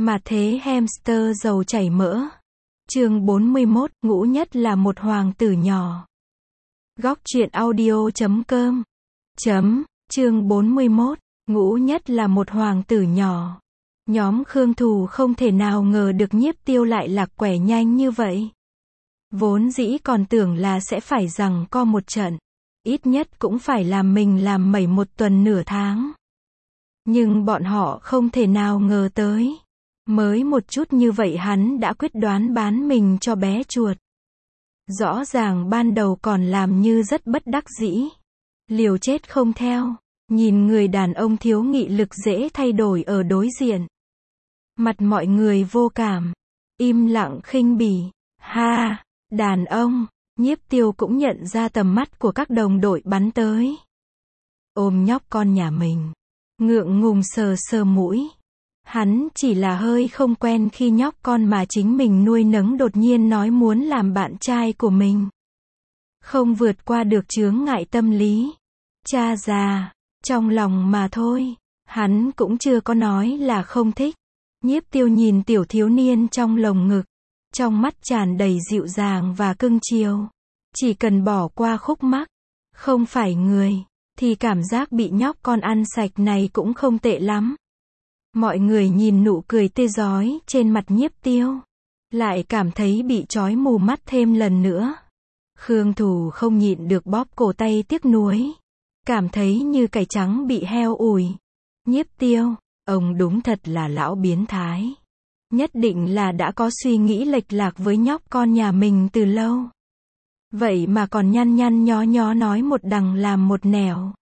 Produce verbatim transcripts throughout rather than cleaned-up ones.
Mà thế hamster giàu chảy mỡ. Chương bốn mươi mốt, ngũ nhất là một hoàng tử nhỏ. Góc truyện audio chấm com. Chấm, chương bốn mươi mốt, ngũ nhất là một hoàng tử nhỏ. Nhóm Khương Thù không thể nào ngờ được Nhiếp Tiêu lại lạc quẻ nhanh như vậy. Vốn dĩ còn tưởng là sẽ phải giằng co một trận. Ít nhất cũng phải làm mình làm mẩy một tuần nửa tháng. Nhưng bọn họ không thể nào ngờ tới. Mới một chút như vậy hắn đã quyết đoán bán mình cho bé chuột. Rõ ràng ban đầu còn làm như rất bất đắc dĩ. Liều chết không theo. Nhìn người đàn ông thiếu nghị lực dễ thay đổi ở đối diện. Mặt mọi người vô cảm. Im lặng khinh bỉ. Ha, đàn ông. Nhiếp Tiêu cũng nhận ra tầm mắt của các đồng đội bắn tới. Ôm nhóc con nhà mình. Ngượng ngùng sờ sờ mũi. Hắn chỉ là hơi không quen khi nhóc con mà chính mình nuôi nấng đột nhiên nói muốn làm bạn trai của mình. Không vượt qua được chướng ngại tâm lý. Cha già, trong lòng mà thôi. Hắn cũng chưa có nói là không thích. Nhiếp Tiêu nhìn tiểu thiếu niên trong lồng ngực. Trong mắt tràn đầy dịu dàng và cưng chiều. Chỉ cần bỏ qua khúc mắc. Không phải người. Thì cảm giác bị nhóc con ăn sạch này cũng không tệ lắm. Mọi người nhìn nụ cười tươi rói trên mặt Nhiếp Tiêu. Lại cảm thấy bị trói mù mắt thêm lần nữa. Khương Thù không nhịn được bóp cổ tay tiếc nuối. Cảm thấy như cải trắng bị heo ủi. Nhiếp Tiêu, ông đúng thật là lão biến thái. Nhất định là đã có suy nghĩ lệch lạc với nhóc con nhà mình từ lâu. Vậy mà còn nhăn nhăn nhó nhó nói một đằng làm một nẻo.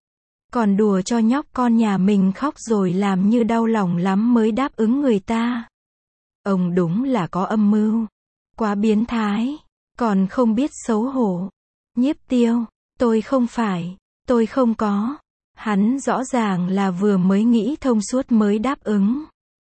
Còn đùa cho nhóc con nhà mình khóc rồi làm như đau lòng lắm mới đáp ứng người ta. Ông đúng là có âm mưu. Quá biến thái. Còn không biết xấu hổ. Nhiếp Tiêu, tôi không phải. Tôi không có. Hắn rõ ràng là vừa mới nghĩ thông suốt mới đáp ứng.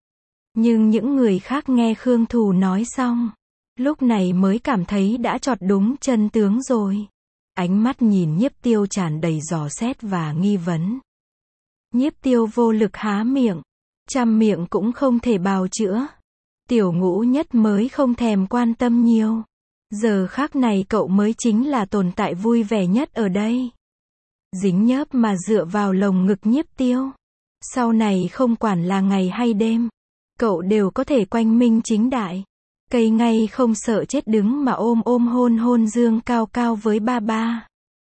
Nhưng những người khác nghe Khương Thù nói xong. Lúc này mới cảm thấy đã chọt đúng chân tướng rồi. Ánh mắt nhìn Nhiếp Tiêu tràn đầy dò xét và nghi vấn. Nhiếp Tiêu vô lực há miệng. Trăm miệng cũng không thể bào chữa. Tiểu ngũ nhất mới không thèm quan tâm nhiều. Giờ khác này cậu mới chính là tồn tại vui vẻ nhất ở đây. Dính nhớp mà dựa vào lồng ngực Nhiếp Tiêu. Sau này không quản là ngày hay đêm. Cậu đều có thể quanh minh chính đại. Cây ngay không sợ chết đứng mà ôm ôm hôn hôn dương cao cao với ba ba.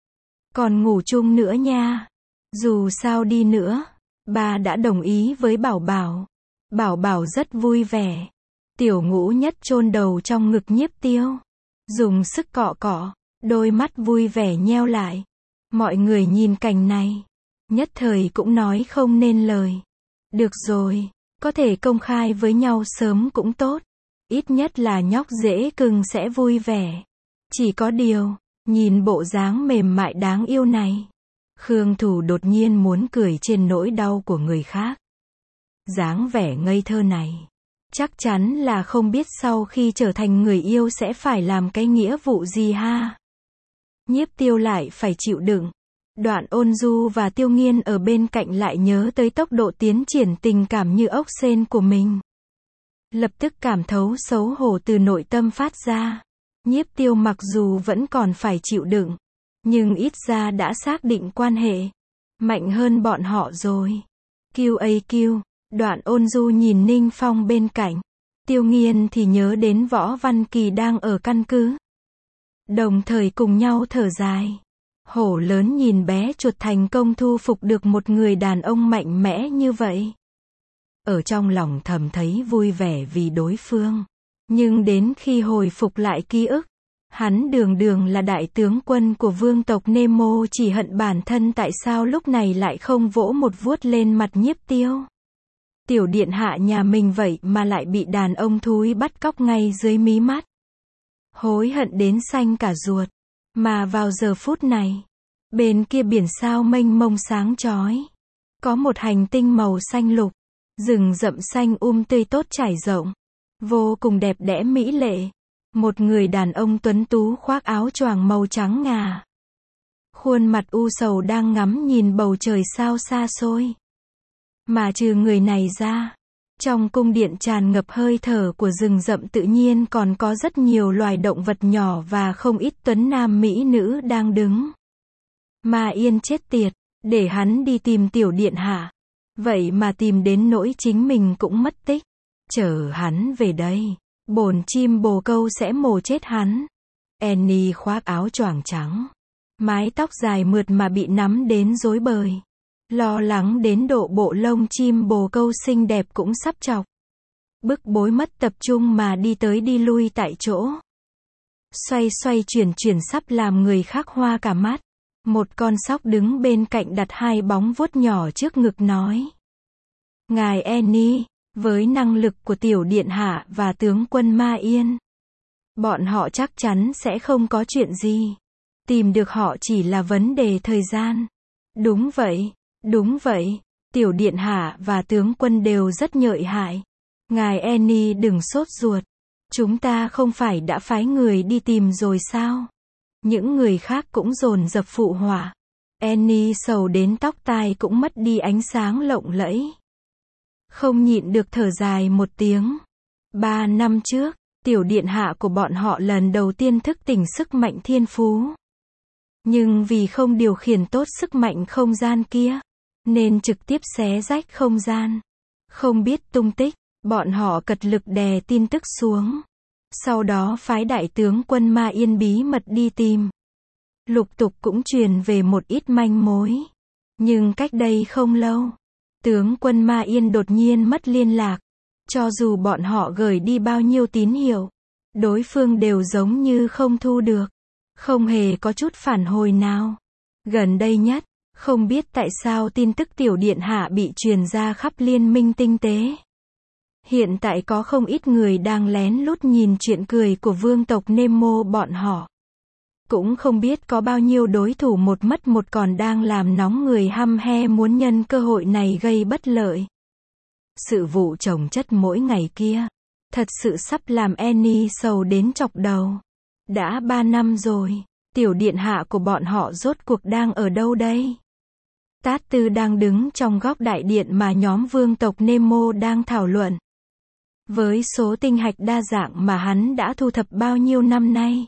Còn ngủ chung nữa nha. Dù sao đi nữa. Ba đã đồng ý với Bảo Bảo. Bảo Bảo rất vui vẻ. Tiểu ngũ nhất chôn đầu trong ngực Nhiếp Tiêu. Dùng sức cọ cọ. Đôi mắt vui vẻ nheo lại. Mọi người nhìn cảnh này. Nhất thời cũng nói không nên lời. Được rồi. Có thể công khai với nhau sớm cũng tốt. Ít nhất là nhóc dễ cưng sẽ vui vẻ. Chỉ có điều, nhìn bộ dáng mềm mại đáng yêu này. Khương Thù đột nhiên muốn cười trên nỗi đau của người khác. Dáng vẻ ngây thơ này. Chắc chắn là không biết sau khi trở thành người yêu sẽ phải làm cái nghĩa vụ gì ha. Nhiếp Tiêu lại phải chịu đựng. Đoạn Ôn Du và Tiêu Nghiên ở bên cạnh lại nhớ tới tốc độ tiến triển tình cảm như ốc sên của mình. Lập tức cảm thấu xấu hổ từ nội tâm phát ra. Nhiếp Tiêu mặc dù vẫn còn phải chịu đựng. Nhưng ít ra đã xác định quan hệ. Mạnh hơn bọn họ rồi. Q A Q. Đoạn Ôn Du nhìn Ninh Phong bên cạnh. Tiêu Nghiên thì nhớ đến Võ Văn Kỳ đang ở căn cứ. Đồng thời cùng nhau thở dài. Hổ lớn nhìn bé chuột thành công thu phục được một người đàn ông mạnh mẽ như vậy. Ở trong lòng thầm thấy vui vẻ vì đối phương. Nhưng đến khi hồi phục lại ký ức, hắn đường đường là đại tướng quân của vương tộc Nemo chỉ hận bản thân tại sao lúc này lại không vỗ một vuốt lên mặt Nhiếp Tiêu. Tiểu điện hạ nhà mình vậy mà lại bị đàn ông thúi bắt cóc ngay dưới mí mắt. Hối hận đến xanh cả ruột. Mà vào giờ phút này, bên kia biển sao mênh mông sáng chói. Có một hành tinh màu xanh lục. Rừng rậm xanh um tươi tốt trải rộng. Vô cùng đẹp đẽ mỹ lệ. Một người đàn ông tuấn tú khoác áo choàng màu trắng ngà. Khuôn mặt u sầu đang ngắm nhìn bầu trời sao xa xôi. Mà trừ người này ra, Trong cung điện tràn ngập hơi thở của rừng rậm tự nhiên còn có rất nhiều loài động vật nhỏ và không ít tuấn nam mỹ nữ đang đứng. Ma Yên chết tiệt, để hắn đi tìm tiểu điện hạ. Vậy mà tìm đến nỗi chính mình cũng mất tích. Chờ hắn về đây, bổn chim bồ câu sẽ mổ chết hắn. Annie khoác áo choàng trắng, mái tóc dài mượt mà bị nắm đến rối bời. Lo lắng đến độ bộ lông chim bồ câu xinh đẹp cũng sắp chọc. Bức bối mất tập trung mà đi tới đi lui tại chỗ. Xoay xoay chuyển chuyển sắp làm người khác hoa cả mắt. Một con sóc đứng bên cạnh đặt hai bóng vuốt nhỏ trước ngực nói. Ngài Annie, với năng lực của tiểu điện hạ và tướng quân Ma Yên, bọn họ chắc chắn sẽ không có chuyện gì. Tìm được họ chỉ là vấn đề thời gian. Đúng vậy, đúng vậy, tiểu điện hạ và tướng quân đều rất nhlợi hại. Ngài Annie đừng sốt ruột. Chúng ta không phải đã phái người đi tìm rồi sao? Những người khác cũng dồn dập phụ họa. Annie sầu đến tóc tai cũng mất đi ánh sáng lộng lẫy. Không nhịn được thở dài một tiếng. Ba năm trước, tiểu điện hạ của bọn họ lần đầu tiên thức tỉnh sức mạnh thiên phú. Nhưng vì không điều khiển tốt sức mạnh không gian kia, nên trực tiếp xé rách không gian. Không biết tung tích, bọn họ cật lực đè tin tức xuống. Sau đó phái đại tướng quân Ma Yên bí mật đi tìm. Lục tục cũng truyền về một ít manh mối. Nhưng cách đây không lâu, tướng quân Ma Yên đột nhiên mất liên lạc. Cho dù bọn họ gửi đi bao nhiêu tín hiệu, đối phương đều giống như không thu được. Không hề có chút phản hồi nào. Gần đây nhất, không biết tại sao tin tức tiểu điện hạ bị truyền ra khắp liên minh tinh tế. Hiện tại có không ít người đang lén lút nhìn chuyện cười của vương tộc Nemo bọn họ. Cũng không biết có bao nhiêu đối thủ một mất một còn đang làm nóng người hăm he muốn nhân cơ hội này gây bất lợi. Sự vụ chồng chất mỗi ngày kia, thật sự sắp làm Annie sầu đến chọc đầu. Đã ba năm rồi, tiểu điện hạ của bọn họ rốt cuộc đang ở đâu đây? Tát Tư đang đứng trong góc đại điện mà nhóm vương tộc Nemo đang thảo luận. Với số tinh hạch đa dạng mà hắn đã thu thập bao nhiêu năm nay,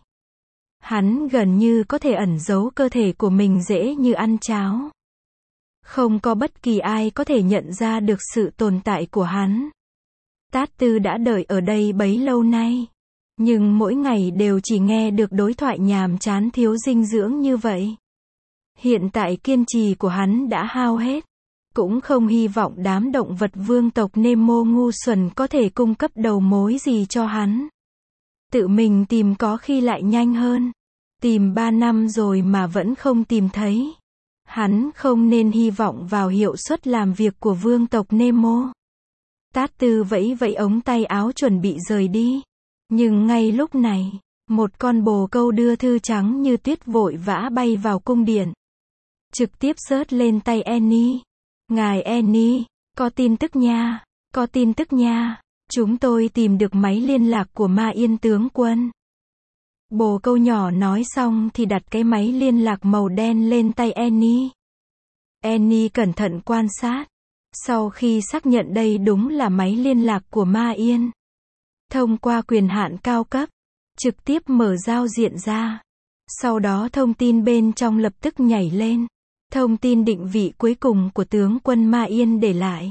hắn gần như có thể ẩn giấu cơ thể của mình dễ như ăn cháo. Không có bất kỳ ai có thể nhận ra được sự tồn tại của hắn. Tát Tư đã đợi ở đây bấy lâu nay, nhưng mỗi ngày đều chỉ nghe được đối thoại nhàm chán thiếu dinh dưỡng như vậy. Hiện tại kiên trì của hắn đã hao hết. Cũng không hy vọng đám động vật vương tộc Nemo ngu xuẩn có thể cung cấp đầu mối gì cho hắn. Tự mình tìm có khi lại nhanh hơn. Tìm ba năm rồi mà vẫn không tìm thấy. Hắn không nên hy vọng vào hiệu suất làm việc của vương tộc Nemo. Tát Tư vẫy vẫy ống tay áo chuẩn bị rời đi. Nhưng ngay lúc này, một con bồ câu đưa thư trắng như tuyết vội vã bay vào cung điện. Trực tiếp rớt lên tay Annie. Ngài Annie, có tin tức nha, có tin tức nha. Chúng tôi tìm được máy liên lạc của Ma Yên tướng quân. Bồ câu nhỏ nói xong thì đặt cái máy liên lạc màu đen lên tay Annie. Annie cẩn thận quan sát. Sau khi xác nhận đây đúng là máy liên lạc của Ma Yên, thông qua quyền hạn cao cấp, trực tiếp mở giao diện ra. Sau đó thông tin bên trong lập tức nhảy lên. Thông tin định vị cuối cùng của tướng quân Ma Yên để lại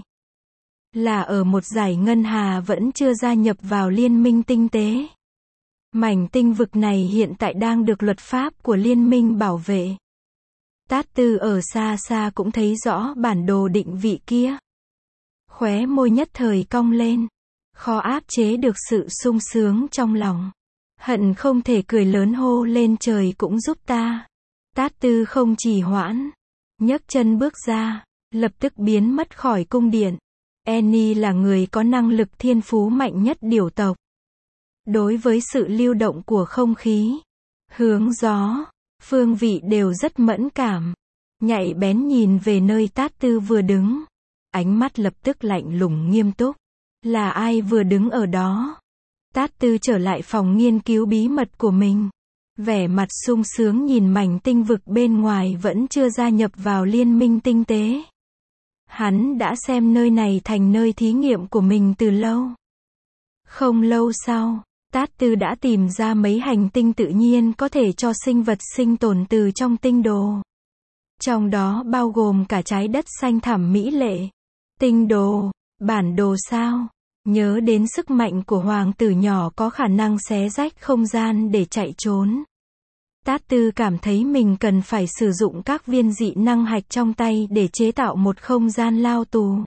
là ở một dải ngân hà vẫn chưa gia nhập vào liên minh tinh tế. Mảnh tinh vực này hiện tại đang được luật pháp của liên minh bảo vệ. Tát Tư ở xa xa cũng thấy rõ bản đồ định vị kia. Khóe môi nhất thời cong lên. Khó áp chế được sự sung sướng trong lòng. Hận không thể cười lớn hô lên trời cũng giúp ta. Tát Tư không trì hoãn. Nhấc chân bước ra, lập tức biến mất khỏi cung điện. Annie là người có năng lực thiên phú mạnh nhất điểu tộc. Đối với sự lưu động của không khí, hướng gió, phương vị đều rất mẫn cảm. Nhạy bén nhìn về nơi Tát Tư vừa đứng. Ánh mắt lập tức lạnh lùng nghiêm túc. Là ai vừa đứng ở đó? Tát Tư trở lại phòng nghiên cứu bí mật của mình. Vẻ mặt sung sướng nhìn mảnh tinh vực bên ngoài vẫn chưa gia nhập vào liên minh tinh tế. Hắn đã xem nơi này thành nơi thí nghiệm của mình từ lâu. Không lâu sau, Tát Tư đã tìm ra mấy hành tinh tự nhiên có thể cho sinh vật sinh tồn từ trong tinh đồ. Trong đó bao gồm cả trái đất xanh thẳm mỹ lệ. Tinh đồ, bản đồ sao? Nhớ đến sức mạnh của hoàng tử nhỏ có khả năng xé rách không gian để chạy trốn. Tát Tư cảm thấy mình cần phải sử dụng các viên dị năng hạch trong tay để chế tạo một không gian lao tù.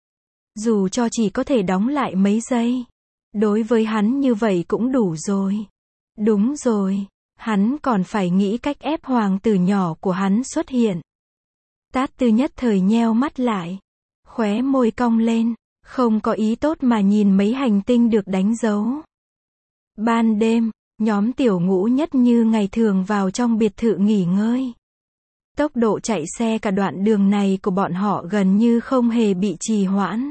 Dù cho chỉ có thể đóng lại mấy giây. Đối với hắn như vậy cũng đủ rồi. Đúng rồi, hắn còn phải nghĩ cách ép hoàng tử nhỏ của hắn xuất hiện. Tát Tư nhất thời nheo mắt lại. Khóe môi cong lên, không có ý tốt mà nhìn mấy hành tinh được đánh dấu. Ban đêm, nhóm tiểu ngũ nhất như ngày thường vào trong biệt thự nghỉ ngơi. Tốc độ chạy xe cả đoạn đường này của bọn họ gần như không hề bị trì hoãn.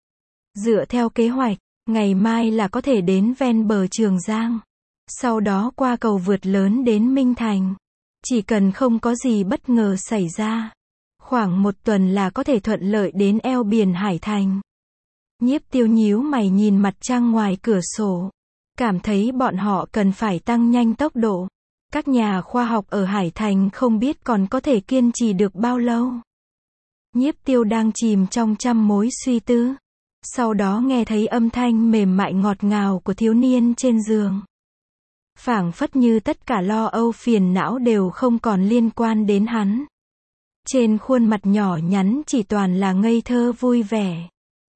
Dựa theo kế hoạch, ngày mai là có thể đến ven bờ Trường Giang. Sau đó qua cầu vượt lớn đến Minh Thành. Chỉ cần không có gì bất ngờ xảy ra. Khoảng một tuần là có thể thuận lợi đến eo biển Hải Thành. Nhiếp Tiêu nhíu mày nhìn mặt trăng ngoài cửa sổ. Cảm thấy bọn họ cần phải tăng nhanh tốc độ. Các nhà khoa học ở Hải Thành không biết còn có thể kiên trì được bao lâu. Nhiếp Tiêu đang chìm trong trăm mối suy tư. Sau đó nghe thấy âm thanh mềm mại ngọt ngào của thiếu niên trên giường. Phảng phất như tất cả lo âu phiền não đều không còn liên quan đến hắn. Trên khuôn mặt nhỏ nhắn chỉ toàn là ngây thơ vui vẻ.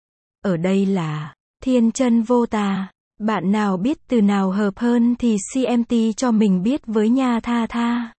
Ở đây là thiên chân vô tà. Bạn nào biết từ nào hợp hơn thì xê em tê cho mình biết với nha Tha Tha.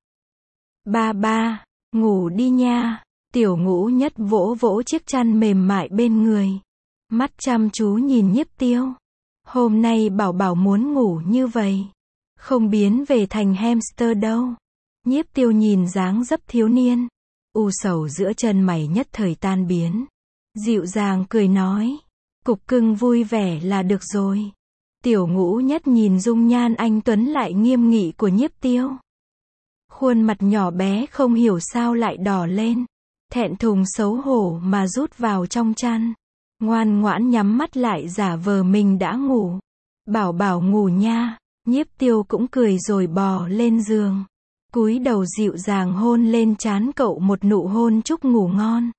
Ba ba, ngủ đi nha. Tiểu ngũ nhất vỗ vỗ chiếc chăn mềm mại bên người. Mắt chăm chú nhìn Nhiếp Tiêu. Hôm nay bảo bảo muốn ngủ như vậy. Không biến về thành hamster đâu. Nhiếp Tiêu nhìn dáng dấp thiếu niên. U sầu giữa chân mày nhất thời tan biến. Dịu dàng cười nói. Cục cưng vui vẻ là được rồi. Tiểu ngũ nhất nhìn dung nhan anh tuấn lại nghiêm nghị của Nhiếp Tiêu. Khuôn mặt nhỏ bé không hiểu sao lại đỏ lên. Thẹn thùng xấu hổ mà rút vào trong chăn. Ngoan ngoãn nhắm mắt lại giả vờ mình đã ngủ. Bảo bảo ngủ nha. Nhiếp Tiêu cũng cười rồi bò lên giường. Cúi đầu dịu dàng hôn lên trán cậu một nụ hôn chúc ngủ ngon.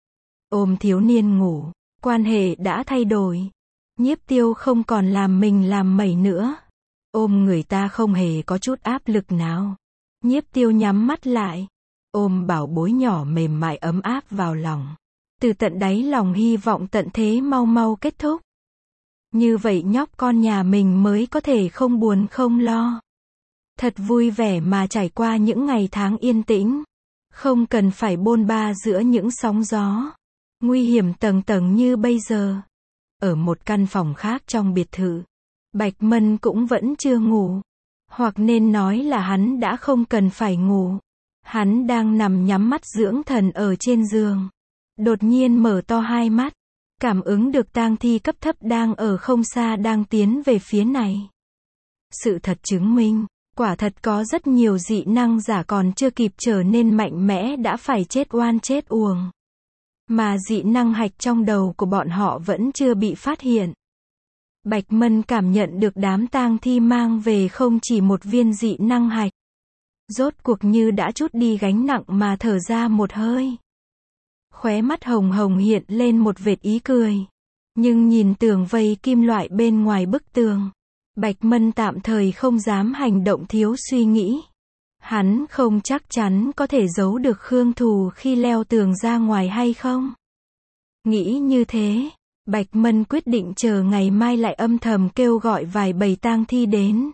Ôm thiếu niên ngủ. Quan hệ đã thay đổi. Nhiếp Tiêu không còn làm mình làm mẩy nữa. Ôm người ta không hề có chút áp lực nào. Nhiếp Tiêu nhắm mắt lại. Ôm bảo bối nhỏ mềm mại ấm áp vào lòng. Từ tận đáy lòng hy vọng tận thế mau mau kết thúc. Như vậy nhóc con nhà mình mới có thể không buồn không lo. Thật vui vẻ mà trải qua những ngày tháng yên tĩnh. Không cần phải bôn ba giữa những sóng gió. Nguy hiểm tầng tầng như bây giờ. Ở một căn phòng khác trong biệt thự. Bạch Mân cũng vẫn chưa ngủ. Hoặc nên nói là hắn đã không cần phải ngủ. Hắn đang nằm nhắm mắt dưỡng thần ở trên giường. Đột nhiên mở to hai mắt. Cảm ứng được tang thi cấp thấp đang ở không xa đang tiến về phía này. Sự thật chứng minh, quả thật có rất nhiều dị năng giả còn chưa kịp trở nên mạnh mẽ đã phải chết oan chết uổng. Mà dị năng hạch trong đầu của bọn họ vẫn chưa bị phát hiện. Bạch Mân cảm nhận được đám tang thi mang về không chỉ một viên dị năng hạch. Rốt cuộc như đã trút đi gánh nặng mà thở ra một hơi. Khóe mắt hồng hồng hiện lên một vệt ý cười. Nhưng nhìn tường vây kim loại bên ngoài bức tường. Bạch Mân tạm thời không dám hành động thiếu suy nghĩ. Hắn không chắc chắn có thể giấu được Khương Thù khi leo tường ra ngoài hay không. Nghĩ như thế, Bạch Mân quyết định chờ ngày mai lại âm thầm kêu gọi vài bầy tang thi đến.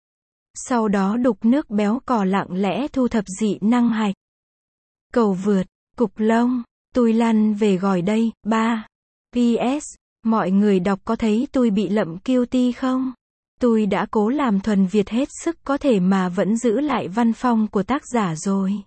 Sau đó đục nước béo cò lặng lẽ thu thập dị năng hạch. Cầu vượt, cục lông, tôi lăn về gỏi đây, ba. pê ét, mọi người đọc có thấy tôi bị lậm guilty không? Tôi đã cố làm thuần Việt hết sức có thể mà vẫn giữ lại văn phong của tác giả rồi.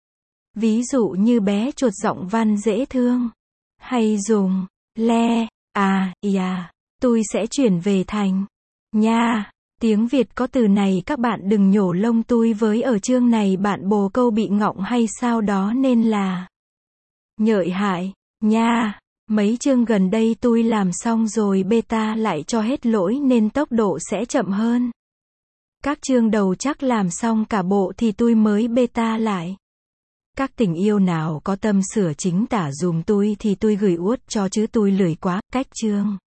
Ví dụ như bé chuột giọng văn dễ thương. Hay dùng, le, à, à, tôi sẽ chuyển về thành, nha. Tiếng Việt có từ này các bạn đừng nhổ lông tôi với ở chương này bạn bồ câu bị ngọng hay sao đó nên là nhợi hại, nha. Mấy chương gần đây tôi làm xong rồi beta lại cho hết lỗi nên tốc độ sẽ chậm hơn. Các chương đầu chắc làm xong cả bộ thì tôi mới beta lại. Các tình yêu nào có tâm sửa chính tả dùm tôi thì tôi gửi uất cho chứ tôi lười quá, cách chương.